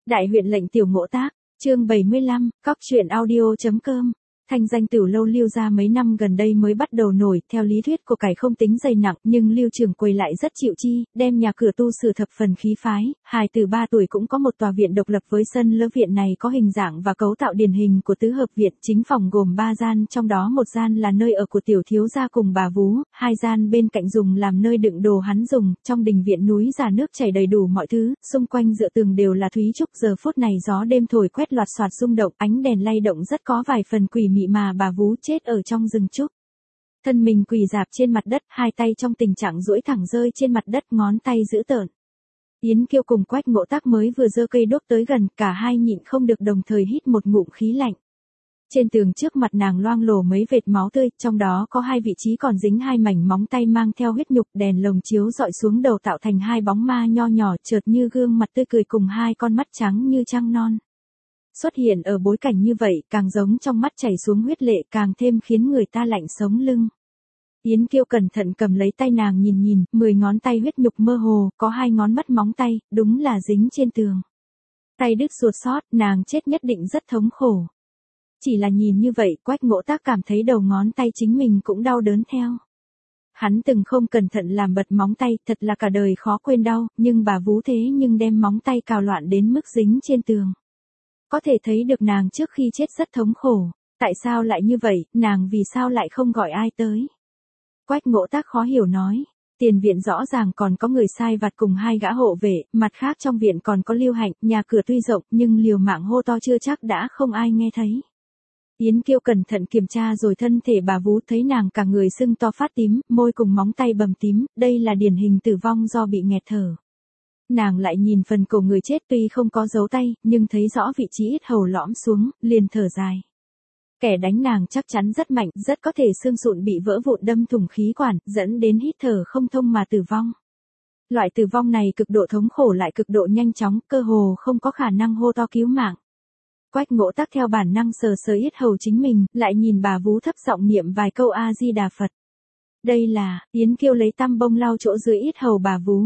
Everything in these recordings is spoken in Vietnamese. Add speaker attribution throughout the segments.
Speaker 1: Đại huyện lệnh Tiểu Ngộ Tác, chương 75, cóc truyện audio.com. Thanh danh Tửu Lâu Lưu gia mấy năm gần đây mới bắt đầu nổi, theo lý thuyết của cải không tính dày nặng, nhưng Lưu Trường Quầy lại rất chịu chi, đem nhà cửa tu sửa thập phần khí phái, hài tử 3 tuổi cũng có một tòa viện độc lập với sân lỡ. Viện này có hình dạng và cấu tạo điển hình của tứ hợp viện, chính phòng gồm 3 gian, trong đó một gian là nơi ở của tiểu thiếu gia cùng bà vú, 2 gian bên cạnh dùng làm nơi đựng đồ hắn dùng, trong đình viện núi già nước chảy đầy đủ mọi thứ, xung quanh dựa tường đều là thúy trúc. Giờ phút này gió đêm thổi quét loạt xoạt rung động, ánh đèn lay động rất có vài phần quỷ mị mà bà vú chết ở trong rừng trúc. Thân mình quỳ rạp trên mặt đất, hai tay trong tình trạng duỗi thẳng rơi trên mặt đất, ngón tay dữ tợn. Yến Kiêu cùng Quách Ngộ Tác mới vừa giơ cây đuốc tới gần, cả hai nhịn không được đồng thời hít một ngụm khí lạnh. Trên tường trước mặt nàng loang lổ mấy vệt máu tươi, trong đó có 2 vị trí còn dính 2 mảnh móng tay mang theo huyết nhục, đèn lồng chiếu dọi xuống đầu tạo thành 2 bóng ma nho nhỏ chợt như gương mặt tươi cười cùng 2 con mắt trắng như trăng non. Xuất hiện ở bối cảnh như vậy, càng giống trong mắt chảy xuống huyết lệ, càng thêm khiến người ta lạnh sống lưng. Yến Kiêu cẩn thận cầm lấy tay nàng nhìn, 10 ngón tay huyết nhục mơ hồ, có 2 ngón mất móng tay, đúng là dính trên tường. Tay đứt ruột sót, nàng chết nhất định rất thống khổ. Chỉ là nhìn như vậy, Quách Ngộ Tác cảm thấy đầu ngón tay chính mình cũng đau đớn theo. Hắn từng không cẩn thận làm bật móng tay, thật là cả đời khó quên đau, nhưng bà vú thế nhưng đem móng tay cào loạn đến mức dính trên tường. Có thể thấy được nàng trước khi chết rất thống khổ. Tại sao lại như vậy, nàng vì sao lại không gọi ai tới? Quách Ngộ Tác khó hiểu nói. Tiền viện rõ ràng còn có người sai vặt cùng 2 gã hộ vệ, mặt khác trong viện còn có Lưu Hạnh, nhà cửa tuy rộng nhưng liều mạng hô to chưa chắc đã không ai nghe thấy. Yến Kiêu cẩn thận kiểm tra rồi thân thể bà vú, thấy nàng cả người sưng to phát tím, môi cùng móng tay bầm tím, đây là điển hình tử vong do bị nghẹt thở. Nàng lại nhìn phần cổ người chết, tuy không có dấu tay, nhưng thấy rõ vị trí yết hầu lõm xuống, liền thở dài. Kẻ đánh nàng chắc chắn rất mạnh, rất có thể xương sụn bị vỡ vụn đâm thủng khí quản, dẫn đến hít thở không thông mà tử vong. Loại tử vong này cực độ thống khổ lại cực độ nhanh chóng, cơ hồ không có khả năng hô to cứu mạng. Quách Ngộ Tác theo bản năng sờ sờ yết hầu chính mình, lại nhìn bà vú thấp giọng niệm vài câu A Di Đà Phật. Đây là, Yến Kiêu lấy tăm bông lau chỗ dưới yết hầu bà vú.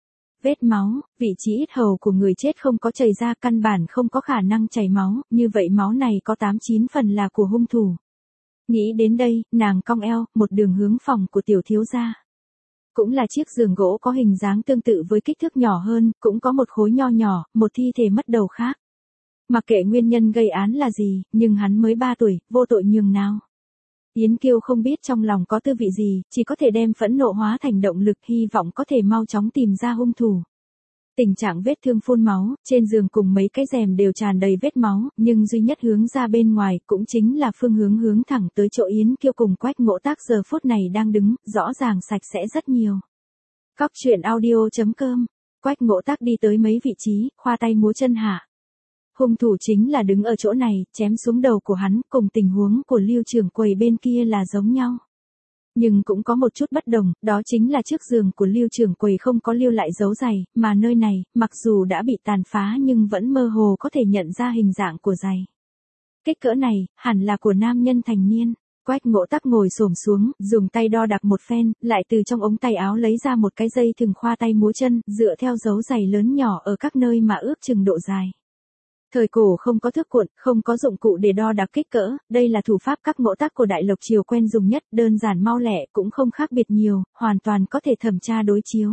Speaker 1: Vết máu, vị trí yết hầu của người chết không có chảy ra, căn bản không có khả năng chảy máu, như vậy máu này có 8-9 phần là của hung thủ. Nghĩ đến đây, nàng cong eo, một đường hướng phòng của tiểu thiếu gia. Cũng là chiếc giường gỗ có hình dáng tương tự với kích thước nhỏ hơn, cũng có một khối nho nhỏ, một thi thể mất đầu khác. Mặc kệ nguyên nhân gây án là gì, nhưng hắn mới 3 tuổi, vô tội nhường nào. Yến Kiêu không biết trong lòng có tư vị gì, chỉ có thể đem phẫn nộ hóa thành động lực, hy vọng có thể mau chóng tìm ra hung thủ. Tình trạng vết thương phun máu, trên giường cùng mấy cái rèm đều tràn đầy vết máu, nhưng duy nhất hướng ra bên ngoài, cũng chính là phương hướng hướng thẳng tới chỗ Yến Kiêu cùng Quách Ngộ Tác giờ phút này đang đứng, rõ ràng sạch sẽ rất nhiều. Cóc truyện audio.com. Quách Ngộ Tác đi tới mấy vị trí, khoa tay múa chân hạ. Hung thủ chính là đứng ở chỗ này, chém xuống đầu của hắn, cùng tình huống của Lưu Trường Quầy bên kia là giống nhau. Nhưng cũng có một chút bất đồng, đó chính là trước giường của Lưu Trường Quầy không có lưu lại dấu giày, mà nơi này, mặc dù đã bị tàn phá nhưng vẫn mơ hồ có thể nhận ra hình dạng của giày. Kích cỡ này, hẳn là của nam nhân thành niên. Quách Ngộ Tác ngồi xổm xuống, dùng tay đo đạc một phen, lại từ trong ống tay áo lấy ra một cái dây thừng khoa tay múa chân, dựa theo dấu giày lớn nhỏ ở các nơi mà ước chừng độ dài. Thời cổ không có thước cuộn, không có dụng cụ để đo đạc kích cỡ, đây là thủ pháp các Ngộ Tác của Đại Lộc triều quen dùng nhất, đơn giản mau lẹ, cũng không khác biệt nhiều, hoàn toàn có thể thẩm tra đối chiếu.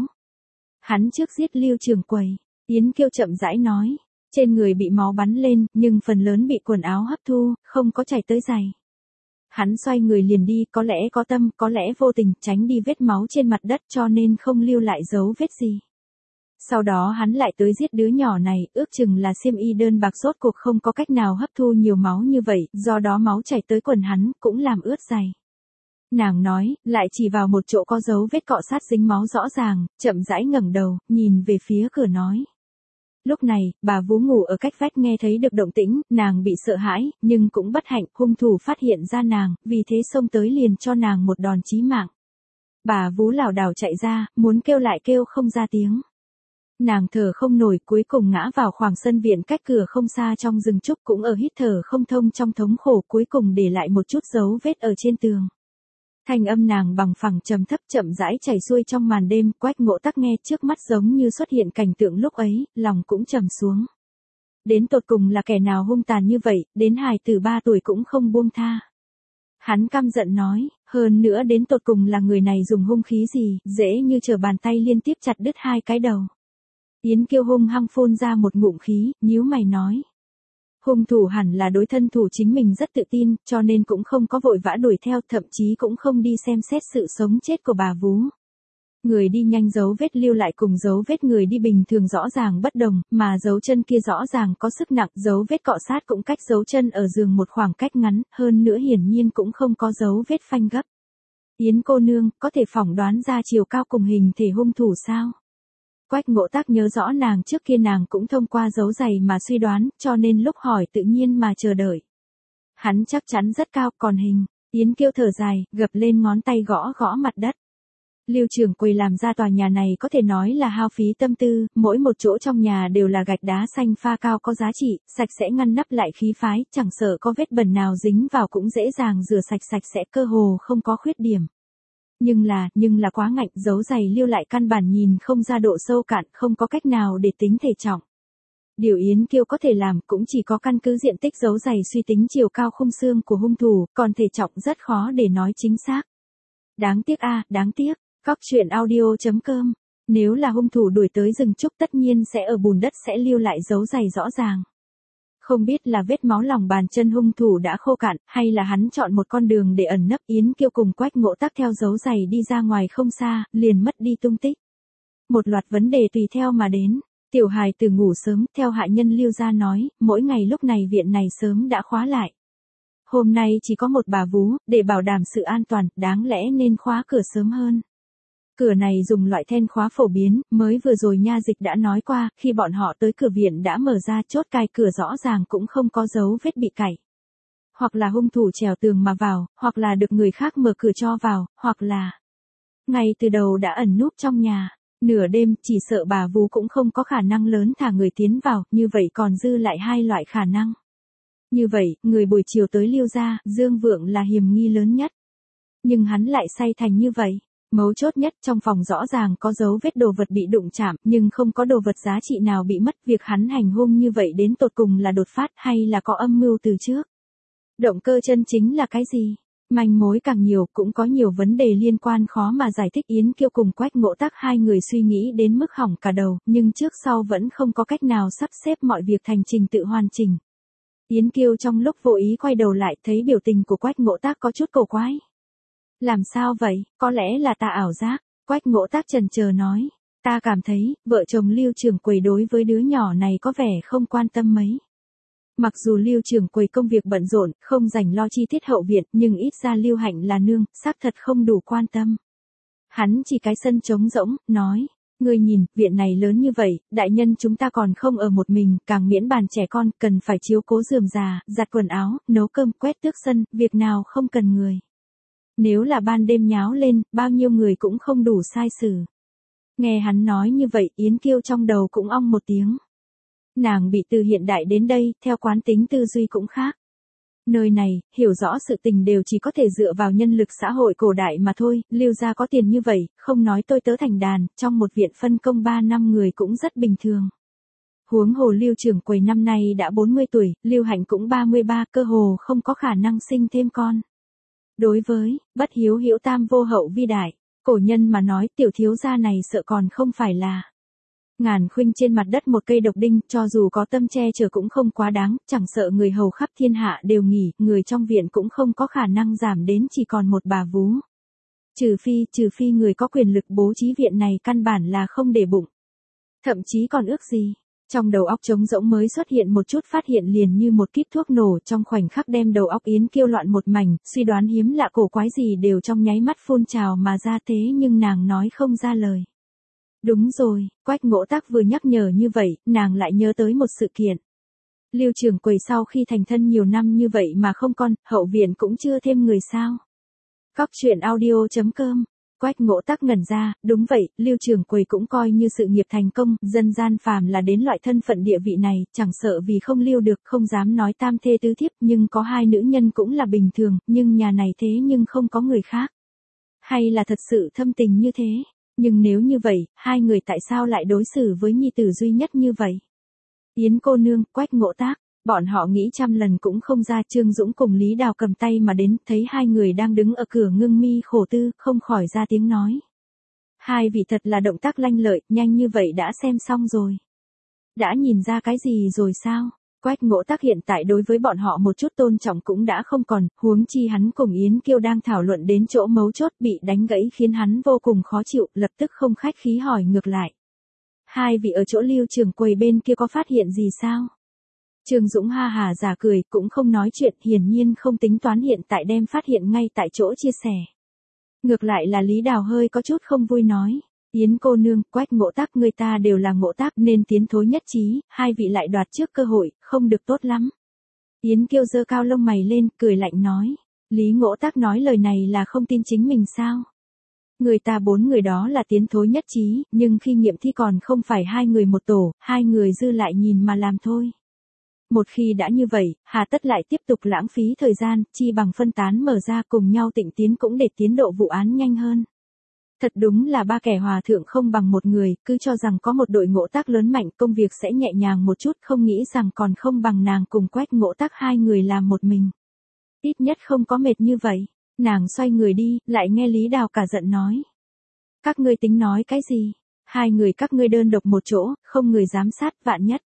Speaker 1: Hắn trước giết Lưu Trường Quầy, Yến Kiêu chậm rãi nói, trên người bị máu bắn lên, nhưng phần lớn bị quần áo hấp thu, không có chảy tới giày. Hắn xoay người liền đi, có lẽ có tâm, có lẽ vô tình, tránh đi vết máu trên mặt đất cho nên không lưu lại dấu vết gì. Sau đó hắn lại tới giết đứa nhỏ này, ước chừng là xiêm y đơn bạc rốt cuộc không có cách nào hấp thu nhiều máu như vậy, do đó máu chảy tới quần hắn, cũng làm ướt giày. Nàng nói, lại chỉ vào một chỗ có dấu vết cọ sát dính máu rõ ràng, chậm rãi ngẩng đầu, nhìn về phía cửa nói. Lúc này, bà vú ngủ ở cách vách nghe thấy được động tĩnh, nàng bị sợ hãi, nhưng cũng bất hạnh, hung thủ phát hiện ra nàng, vì thế xông tới liền cho nàng một đòn chí mạng. Bà vú lảo đảo chạy ra, muốn kêu lại kêu không ra tiếng. Nàng thở không nổi, cuối cùng ngã vào khoảng sân viện cách cửa không xa trong rừng trúc, cũng ở hít thở không thông trong thống khổ, cuối cùng để lại một chút dấu vết ở trên tường. Thanh âm nàng bằng phẳng trầm thấp chậm rãi chảy xuôi trong màn đêm, Quách Ngộ Tác nghe trước mắt giống như xuất hiện cảnh tượng lúc ấy, lòng cũng trầm xuống. Đến tột cùng là kẻ nào hung tàn như vậy, đến hài tử 3 tuổi cũng không buông tha. Hắn căm giận nói, hơn nữa đến tột cùng là người này dùng hung khí gì, dễ như trở bàn tay liên tiếp chặt đứt 2 cái đầu. Yến Kiêu hung hăng phun ra một ngụm khí, nhíu mày nói. Hung thủ hẳn là đối thân thủ chính mình rất tự tin, cho nên cũng không có vội vã đuổi theo, thậm chí cũng không đi xem xét sự sống chết của bà vú. Người đi nhanh dấu vết lưu lại cùng dấu vết người đi bình thường rõ ràng bất đồng, mà dấu chân kia rõ ràng có sức nặng, dấu vết cọ sát cũng cách dấu chân ở giường một khoảng cách ngắn, hơn nữa hiển nhiên cũng không có dấu vết phanh gấp. Yến cô nương, có thể phỏng đoán ra chiều cao cùng hình thể hung thủ sao? Quách Ngộ Tác nhớ rõ nàng trước kia nàng cũng thông qua dấu giày mà suy đoán, cho nên lúc hỏi tự nhiên mà chờ đợi. Hắn chắc chắn rất cao, còn hình, Yến Kiêu thở dài, gập lên ngón tay gõ gõ mặt đất. Lưu trưởng quầy làm ra tòa nhà này có thể nói là hao phí tâm tư, mỗi một chỗ trong nhà đều là gạch đá xanh pha cao có giá trị, sạch sẽ ngăn nắp lại khí phái, chẳng sợ có vết bẩn nào dính vào cũng dễ dàng rửa sạch sạch sẽ, cơ hồ không có khuyết điểm. Nhưng là quá ngạnh, dấu giày lưu lại căn bản nhìn không ra độ sâu cạn, không có cách nào để tính thể trọng. Điều Yến Kiêu có thể làm cũng chỉ có căn cứ diện tích dấu giày suy tính chiều cao khung xương của hung thủ, còn thể trọng rất khó để nói chính xác. Đáng tiếc đáng tiếc. Cóc truyện audio.com. Nếu là hung thủ đuổi tới rừng trúc tất nhiên sẽ ở bùn đất sẽ lưu lại dấu giày rõ ràng. Không biết là vết máu lòng bàn chân hung thủ đã khô cạn, hay là hắn chọn một con đường để ẩn nấp. Yến Kiêu cùng Quách Ngộ Tác theo dấu giày đi ra ngoài không xa, liền mất đi tung tích. Một loạt vấn đề tùy theo mà đến. Tiểu hài từ ngủ sớm, theo hạ nhân Lưu gia nói, mỗi ngày lúc này viện này sớm đã khóa lại. Hôm nay chỉ có một bà vú, để bảo đảm sự an toàn, đáng lẽ nên khóa cửa sớm hơn. Cửa này dùng loại then khóa phổ biến, mới vừa rồi nha dịch đã nói qua, khi bọn họ tới cửa viện đã mở ra chốt cài cửa rõ ràng cũng không có dấu vết bị cày. Hoặc là hung thủ trèo tường mà vào, hoặc là được người khác mở cửa cho vào, hoặc là ngay từ đầu đã ẩn núp trong nhà. Nửa đêm, chỉ sợ bà vú cũng không có khả năng lớn thả người tiến vào, như vậy còn dư lại 2 loại khả năng. Như vậy, người buổi chiều tới Lưu gia, Dương Vượng là hiểm nghi lớn nhất. Nhưng hắn lại say thành như vậy. Mấu chốt nhất, trong phòng rõ ràng có dấu vết đồ vật bị đụng chạm, nhưng không có đồ vật giá trị nào bị mất. Việc hắn hành hung như vậy đến tột cùng là đột phát hay là có âm mưu từ trước? Động cơ chân chính là cái gì? Manh mối càng nhiều, cũng có nhiều vấn đề liên quan khó mà giải thích. Yến Kiêu cùng Quách Ngộ Tác hai người suy nghĩ đến mức hỏng cả đầu, nhưng trước sau vẫn không có cách nào sắp xếp mọi việc thành trình tự hoàn chỉnh. Yến Kiêu trong lúc vô ý quay đầu lại thấy biểu tình của Quách Ngộ Tác có chút cổ quái. Làm sao vậy, có lẽ là ta ảo giác, Quách Ngộ Tác chần chờ nói. Ta cảm thấy, vợ chồng Lưu trưởng quầy đối với đứa nhỏ này có vẻ không quan tâm mấy. Mặc dù Lưu trưởng quầy công việc bận rộn, không rảnh lo chi tiết hậu viện, nhưng ít ra Lưu Hạnh là nương, xác thật không đủ quan tâm. Hắn chỉ cái sân trống rỗng, nói. Ngươi nhìn, viện này lớn như vậy, đại nhân chúng ta còn không ở một mình, càng miễn bàn trẻ con, cần phải chiếu cố rườm rà, giặt quần áo, nấu cơm, quét tước sân, việc nào không cần người. Nếu là ban đêm nháo lên, bao nhiêu người cũng không đủ sai xử. Nghe hắn nói như vậy, Yến Kiêu trong đầu cũng ong một tiếng. Nàng bị từ hiện đại đến đây, theo quán tính tư duy cũng khác. Nơi này, hiểu rõ sự tình đều chỉ có thể dựa vào nhân lực xã hội cổ đại mà thôi, Lưu gia có tiền như vậy, không nói tôi tớ thành đàn, trong một viện phân công 3 năm người cũng rất bình thường. Huống hồ Lưu trưởng quầy năm nay đã 40 tuổi, Lưu Hạnh cũng 33, cơ hồ không có khả năng sinh thêm con. Đối với, bất hiếu hữu tam vô hậu vi đại, cổ nhân mà nói tiểu thiếu gia này sợ còn không phải là. Ngàn khuynh trên mặt đất một cây độc đinh, cho dù có tâm che chở cũng không quá đáng, chẳng sợ người hầu khắp thiên hạ đều nghỉ, người trong viện cũng không có khả năng giảm đến chỉ còn một bà vú. Trừ phi người có quyền lực bố trí viện này căn bản là không để bụng. Thậm chí còn ước gì. Trong đầu óc trống rỗng mới xuất hiện một chút phát hiện liền như một kíp thuốc nổ trong khoảnh khắc đem đầu óc Yến Kiêu loạn một mảnh, suy đoán hiếm lạ cổ quái gì đều trong nháy mắt phun trào mà ra thế nhưng nàng nói không ra lời. Đúng rồi, Quách Ngộ Tác vừa nhắc nhở như vậy, nàng lại nhớ tới một sự kiện. Lưu trưởng quầy sau khi thành thân nhiều năm như vậy mà không con, hậu viện cũng chưa thêm người sao. Cóc truyện audio.com. Quách Ngộ Tác ngẩn ra, đúng vậy, Lưu trưởng quầy cũng coi như sự nghiệp thành công, dân gian phàm là đến loại thân phận địa vị này, chẳng sợ vì không lưu được, không dám nói tam thê tứ thiếp, nhưng có 2 nữ nhân cũng là bình thường, nhưng nhà này thế nhưng không có người khác. Hay là thật sự thâm tình như thế? Nhưng nếu như vậy, 2 người tại sao lại đối xử với nhi tử duy nhất như vậy? Yến cô nương, Quách Ngỗ Tác. Bọn họ nghĩ trăm lần cũng không ra. Trương Dũng cùng Lý Đào cầm tay mà đến, thấy hai người đang đứng ở cửa ngưng mi khổ tư, không khỏi ra tiếng nói. Hai vị thật là động tác lanh lợi, nhanh như vậy đã xem xong rồi. Đã nhìn ra cái gì rồi sao? Quách Ngỗ Tác hiện tại đối với bọn họ một chút tôn trọng cũng đã không còn, huống chi hắn cùng Yến Kiêu đang thảo luận đến chỗ mấu chốt bị đánh gãy khiến hắn vô cùng khó chịu, lập tức không khách khí hỏi ngược lại. Hai vị ở chỗ Lưu trưởng quầy bên kia có phát hiện gì sao? Trương Dũng ha hà giả cười, cũng không nói chuyện, hiển nhiên không tính toán hiện tại đem phát hiện ngay tại chỗ chia sẻ. Ngược lại là Lý Đào hơi có chút không vui nói. Yến cô nương, Quách Ngỗ Tác, người ta đều là Ngỗ Tác nên tiến thối nhất trí, hai vị lại đoạt trước cơ hội, không được tốt lắm. Yến Kiêu giơ cao lông mày lên, cười lạnh nói. Lý Ngỗ Tác nói lời này là không tin chính mình sao? Người ta 4 người đó là tiến thối nhất trí, nhưng khi nghiệm thi còn không phải 2 người một tổ, 2 người dư lại nhìn mà làm thôi. Một khi đã như vậy, hà tất lại tiếp tục lãng phí thời gian, chi bằng phân tán mở ra cùng nhau tịnh tiến cũng để tiến độ vụ án nhanh hơn. Thật đúng là ba kẻ hòa thượng không bằng một người, cứ cho rằng có một đội Ngỗ Tác lớn mạnh công việc sẽ nhẹ nhàng một chút, không nghĩ rằng còn không bằng nàng cùng Quách Ngỗ Tác 2 người làm một mình. Ít nhất không có mệt như vậy. Nàng xoay người đi, lại nghe Lý Đào cả giận nói. Các ngươi tính nói cái gì? 2 người các ngươi đơn độc một chỗ, không người giám sát, vạn nhất.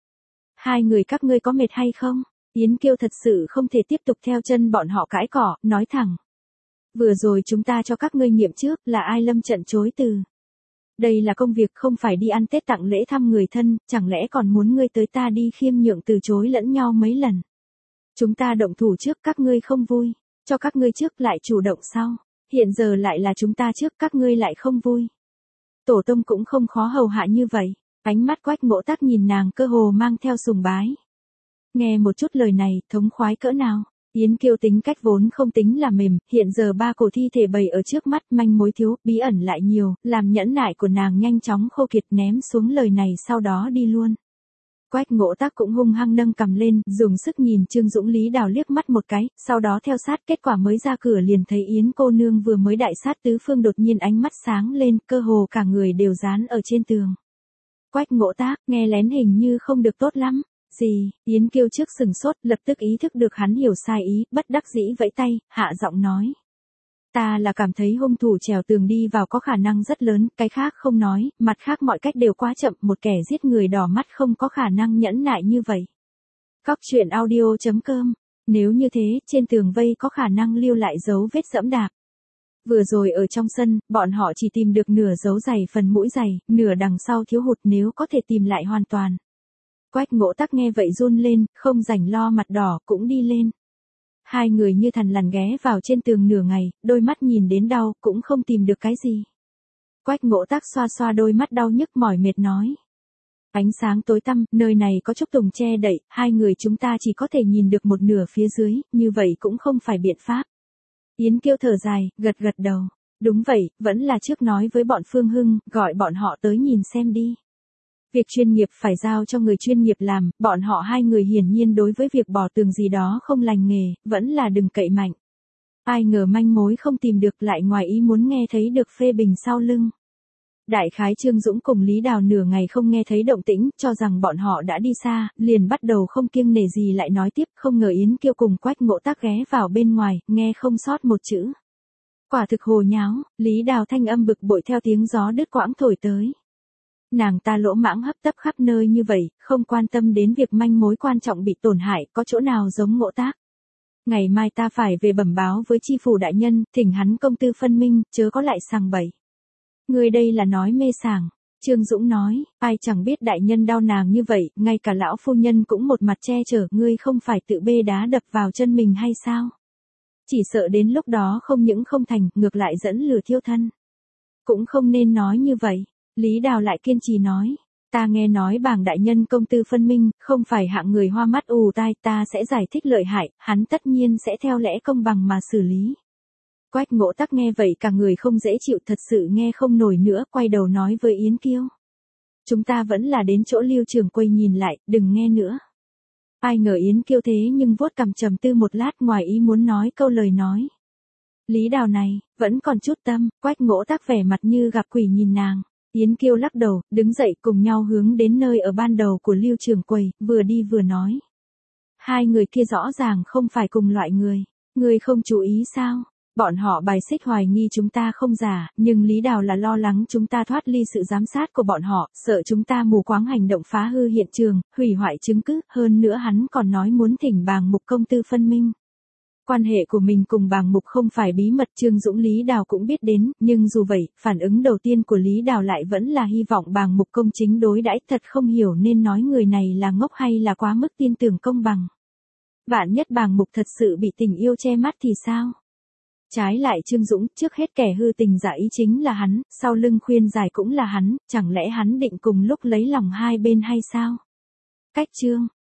Speaker 1: 2 người các ngươi có mệt hay không? Yến Kiêu thật sự không thể tiếp tục theo chân bọn họ cãi cỏ, nói thẳng. Vừa rồi chúng ta cho các ngươi nghiệm trước, là ai lâm trận chối từ. Đây là công việc không phải đi ăn Tết tặng lễ thăm người thân, chẳng lẽ còn muốn ngươi tới ta đi khiêm nhượng từ chối lẫn nhau mấy lần. Chúng ta động thủ trước các ngươi không vui, cho các ngươi trước lại chủ động sau, hiện giờ lại là chúng ta trước các ngươi lại không vui. Tổ tông cũng không khó hầu hạ như vậy, ánh mắt Quách Ngỗ Tác nhìn nàng cơ hồ mang theo sùng bái. Nghe một chút lời này, thống khoái cỡ nào. Yến Kiêu tính cách vốn không tính là mềm, hiện giờ 3 cổ thi thể bày ở trước mắt, manh mối thiếu, bí ẩn lại nhiều, làm nhẫn nại của nàng nhanh chóng khô kiệt, ném xuống lời này sau đó đi luôn. Quách Ngỗ Tác cũng hung hăng nâng cầm lên, dùng sức nhìn Trương Dũng Lý Đào liếc mắt một cái, sau đó theo sát, kết quả mới ra cửa liền thấy Yến cô nương vừa mới đại sát tứ phương đột nhiên ánh mắt sáng lên, cơ hồ cả người đều dán ở trên tường. Quách Ngỗ Tác, nghe lén hình như không được tốt lắm. Gì? Yến Kiêu trước sừng sốt, lập tức ý thức được hắn hiểu sai ý, bất đắc dĩ vẫy tay, hạ giọng nói. Ta là cảm thấy hung thủ trèo tường đi vào có khả năng rất lớn, cái khác không nói, mặt khác mọi cách đều quá chậm, một kẻ giết người đỏ mắt không có khả năng nhẫn nại như vậy. Cóc truyện audio.com. Nếu như thế, trên tường vây có khả năng lưu lại dấu vết dẫm đạp. Vừa rồi ở trong sân, bọn họ chỉ tìm được nửa dấu giày phần mũi giày, nửa đằng sau thiếu hụt, nếu có thể tìm lại hoàn toàn. Quách Ngỗ Tác nghe vậy run lên, không rảnh lo mặt đỏ, cũng đi lên. 2 người như thằn lằn ghé vào trên tường nửa ngày, đôi mắt nhìn đến đau, cũng không tìm được cái gì. Quách Ngỗ Tác xoa xoa đôi mắt đau nhức mỏi mệt nói. Ánh sáng tối tăm, nơi này có trúc tùng che đậy, 2 người chúng ta chỉ có thể nhìn được một nửa phía dưới, như vậy cũng không phải biện pháp. Yến Kiêu thở dài, gật gật đầu. Đúng vậy, vẫn là trước nói với bọn Phương Hưng, gọi bọn họ tới nhìn xem đi. Việc chuyên nghiệp phải giao cho người chuyên nghiệp làm, bọn họ 2 người hiển nhiên đối với việc bỏ tường gì đó không lành nghề, vẫn là đừng cậy mạnh. Ai ngờ manh mối không tìm được, lại ngoài ý muốn nghe thấy được phê bình sau lưng. Đại khái Trương Dũng cùng Lý Đào nửa ngày không nghe thấy động tĩnh, cho rằng bọn họ đã đi xa, liền bắt đầu không kiêng nể gì lại nói tiếp, không ngờ Yến Kiêu cùng Quách Ngỗ Tác ghé vào bên ngoài, nghe không sót một chữ. Quả thực hồ nháo, Lý Đào thanh âm bực bội theo tiếng gió đứt quãng thổi tới. Nàng ta lỗ mãng hấp tấp khắp nơi như vậy, không quan tâm đến việc manh mối quan trọng bị tổn hại, có chỗ nào giống Ngỗ Tác. Ngày mai ta phải về bẩm báo với chi phủ đại nhân, thỉnh hắn công tư phân minh, chớ có lại sằng bậy. Người đây là nói mê sảng. Trương Dũng nói, ai chẳng biết đại nhân đau nàng như vậy, ngay cả lão phu nhân cũng một mặt che chở, ngươi không phải tự bê đá đập vào chân mình hay sao? Chỉ sợ đến lúc đó không những không thành, ngược lại dẫn lửa thiêu thân. Cũng không nên nói như vậy. Lý Đào lại kiên trì nói, ta nghe nói bảng đại nhân công tư phân minh, không phải hạng người hoa mắt ù tai, ta sẽ giải thích lợi hại, hắn tất nhiên sẽ theo lẽ công bằng mà xử lý. Quách Ngỗ Tác nghe vậy cả người không dễ chịu, thật sự nghe không nổi nữa, quay đầu nói với Yến Kiêu. Chúng ta vẫn là đến chỗ Lưu trưởng quầy nhìn lại, đừng nghe nữa. Ai ngờ Yến Kiêu thế nhưng vuốt cằm trầm tư một lát, ngoài ý muốn nói câu lời nói. Lý Đào này, vẫn còn chút tâm, Quách Ngỗ Tác vẻ mặt như gặp quỷ nhìn nàng. Yến Kiêu lắc đầu, đứng dậy cùng nhau hướng đến nơi ở ban đầu của Lưu Trường Quầy, vừa đi vừa nói. Hai người kia rõ ràng không phải cùng loại người. Ngươi không chú ý sao? Bọn họ bài xích hoài nghi chúng ta không giả, nhưng Lý Đào là lo lắng chúng ta thoát ly sự giám sát của bọn họ, sợ chúng ta mù quáng hành động phá hư hiện trường, hủy hoại chứng cứ, hơn nữa hắn còn nói muốn thỉnh Bàng Mục công tư phân minh. Quan hệ của mình cùng Bàng Mục không phải bí mật, Trương Dũng Lý Đào cũng biết đến, nhưng dù vậy, phản ứng đầu tiên của Lý Đào lại vẫn là hy vọng Bàng Mục công chính đối đãi, thật không hiểu nên nói người này là ngốc hay là quá mức tin tưởng công bằng. Vạn nhất Bàng Mục thật sự bị tình yêu che mắt thì sao? Trái lại Trương Dũng, trước hết kẻ hư tình giả ý chính là hắn, sau lưng khuyên giải cũng là hắn, chẳng lẽ hắn định cùng lúc lấy lòng hai bên hay sao? Cách chương